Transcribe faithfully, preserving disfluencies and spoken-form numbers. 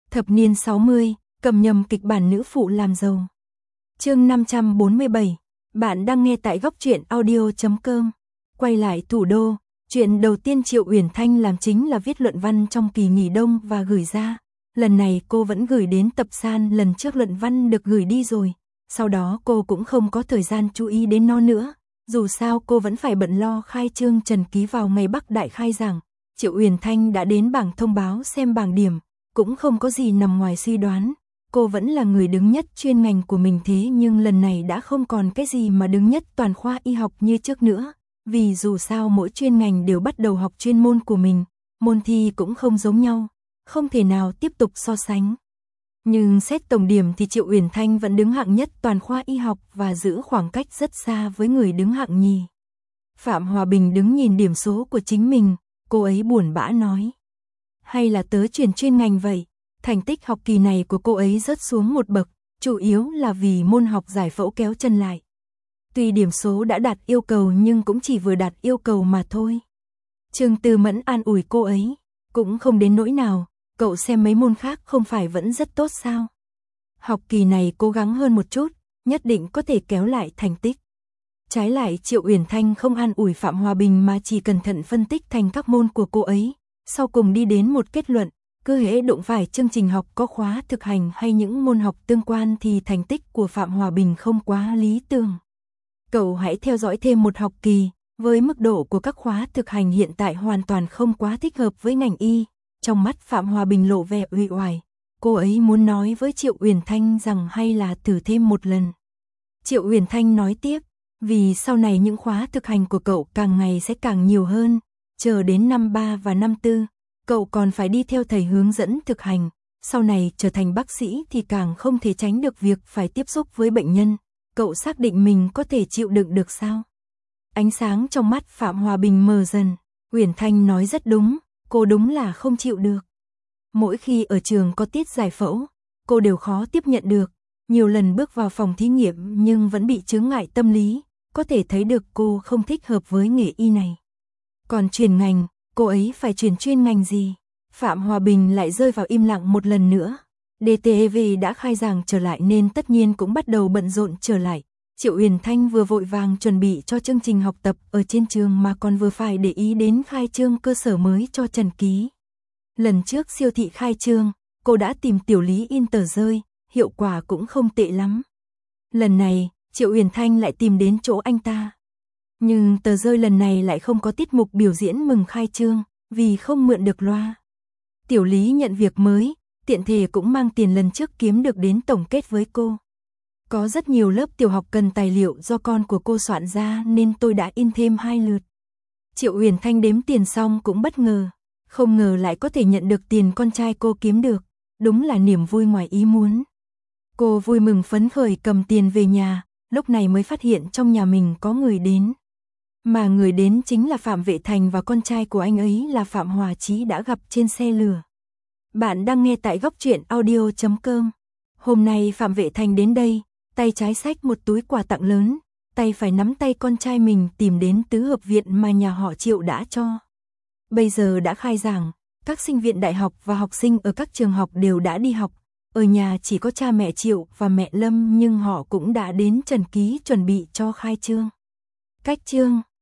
Thập niên sáu mươi, cầm nhầm kịch bản nữ phụ làm giàu. Chương năm trăm bốn mươi bảy, bạn đang nghe tại góc truyện audio chấm com. Quay lại thủ đô, chuyện đầu tiên Triệu Uyển Thanh làm chính là viết luận văn trong kỳ nghỉ đông và gửi ra. Lần này cô vẫn gửi đến tập san, lần trước luận văn được gửi đi rồi. Sau đó cô cũng không có thời gian chú ý đến nó nữa. Dù sao cô vẫn phải bận lo khai trương trần ký vào ngày Bắc Đại khai giảng. Triệu Uyển Thanh đã đến bảng thông báo xem bảng điểm, cũng không có gì nằm ngoài suy đoán. Cô vẫn là người đứng nhất chuyên ngành của mình, thế nhưng lần này đã không còn cái gì mà đứng nhất toàn khoa y học như trước nữa. Vì dù sao mỗi chuyên ngành đều bắt đầu học chuyên môn của mình, môn thi cũng không giống nhau, không thể nào tiếp tục so sánh. Nhưng xét tổng điểm thì Triệu Uyển Thanh vẫn đứng hạng nhất toàn khoa y học và giữ khoảng cách rất xa với người đứng hạng nhì. Phạm Hòa Bình đứng nhìn điểm số của chính mình, cô ấy buồn bã nói. Hay là tớ chuyển chuyên ngành vậy? Thành tích học kỳ này của cô ấy rớt xuống một bậc, chủ yếu là vì môn học giải phẫu kéo chân lại. Tuy điểm số đã đạt yêu cầu nhưng cũng chỉ vừa đạt yêu cầu mà thôi. Trương Tư Mẫn an ủi cô ấy, cũng không đến nỗi nào, cậu xem mấy môn khác không phải vẫn rất tốt sao? Học kỳ này cố gắng hơn một chút, nhất định có thể kéo lại thành tích. Trái lại Triệu Uyển Thanh không an ủi Phạm Hòa Bình mà chỉ cẩn thận phân tích thành các môn của cô ấy, sau cùng đi đến một kết luận, cứ hễ đụng phải chương trình học có khóa thực hành hay những môn học tương quan thì thành tích của Phạm Hòa Bình không quá lý tưởng. Cậu hãy theo dõi thêm một học kỳ, với mức độ của các khóa thực hành hiện tại hoàn toàn không quá thích hợp với ngành y. Trong mắt Phạm Hòa Bình lộ vẻ uể oải, cô ấy muốn nói với Triệu Uyển Thanh rằng hay là thử thêm một lần. Triệu Uyển Thanh nói tiếp, vì sau này những khóa thực hành của cậu càng ngày sẽ càng nhiều hơn, chờ đến năm ba và năm tư, cậu còn phải đi theo thầy hướng dẫn thực hành, sau này trở thành bác sĩ thì càng không thể tránh được việc phải tiếp xúc với bệnh nhân, cậu xác định mình có thể chịu đựng được sao? Ánh sáng trong mắt Phạm Hòa Bình mờ dần, Uyển Thanh nói rất đúng, cô đúng là không chịu được. Mỗi khi ở trường có tiết giải phẫu, cô đều khó tiếp nhận được, nhiều lần bước vào phòng thí nghiệm nhưng vẫn bị chướng ngại tâm lý, có thể thấy được cô không thích hợp với nghề y này. Còn chuyển ngành, cô ấy phải chuyển chuyên ngành gì? Phạm Hòa Bình lại rơi vào im lặng một lần nữa. đê tê e vê đã khai giảng trở lại nên tất nhiên cũng bắt đầu bận rộn trở lại. Triệu Uyển Thanh vừa vội vàng chuẩn bị cho chương trình học tập ở trên trường mà còn vừa phải để ý đến khai trương cơ sở mới cho Trần Ký. Lần trước siêu thị khai trương, cô đã tìm Tiểu Lý in tờ rơi, hiệu quả cũng không tệ lắm. Lần này, Triệu Uyển Thanh lại tìm đến chỗ anh ta. Nhưng tờ rơi lần này lại không có tiết mục biểu diễn mừng khai trương, vì không mượn được loa. Tiểu Lý nhận việc mới, tiện thể cũng mang tiền lần trước kiếm được đến tổng kết với cô. Có rất nhiều lớp tiểu học cần tài liệu do con của cô soạn ra nên tôi đã in thêm hai lượt. Triệu Uyển Thanh đếm tiền xong cũng bất ngờ, không ngờ lại có thể nhận được tiền con trai cô kiếm được, đúng là niềm vui ngoài ý muốn. Cô vui mừng phấn khởi cầm tiền về nhà, lúc này mới phát hiện trong nhà mình có người đến. Mà người đến chính là Phạm Vệ Thành và con trai của anh ấy là Phạm Hòa Chí đã gặp trên xe lửa. Bạn đang nghe tại góc truyện audio chấm com. Hôm nay Phạm Vệ Thành đến đây, tay trái xách một túi quà tặng lớn, tay phải nắm tay con trai mình tìm đến tứ hợp viện mà nhà họ Triệu đã cho. Bây giờ đã khai giảng, các sinh viên đại học và học sinh ở các trường học đều đã đi học. Ở nhà chỉ có cha mẹ Triệu và mẹ Lâm nhưng họ cũng đã đến Trần Ký chuẩn bị cho khai trương. Cách trương,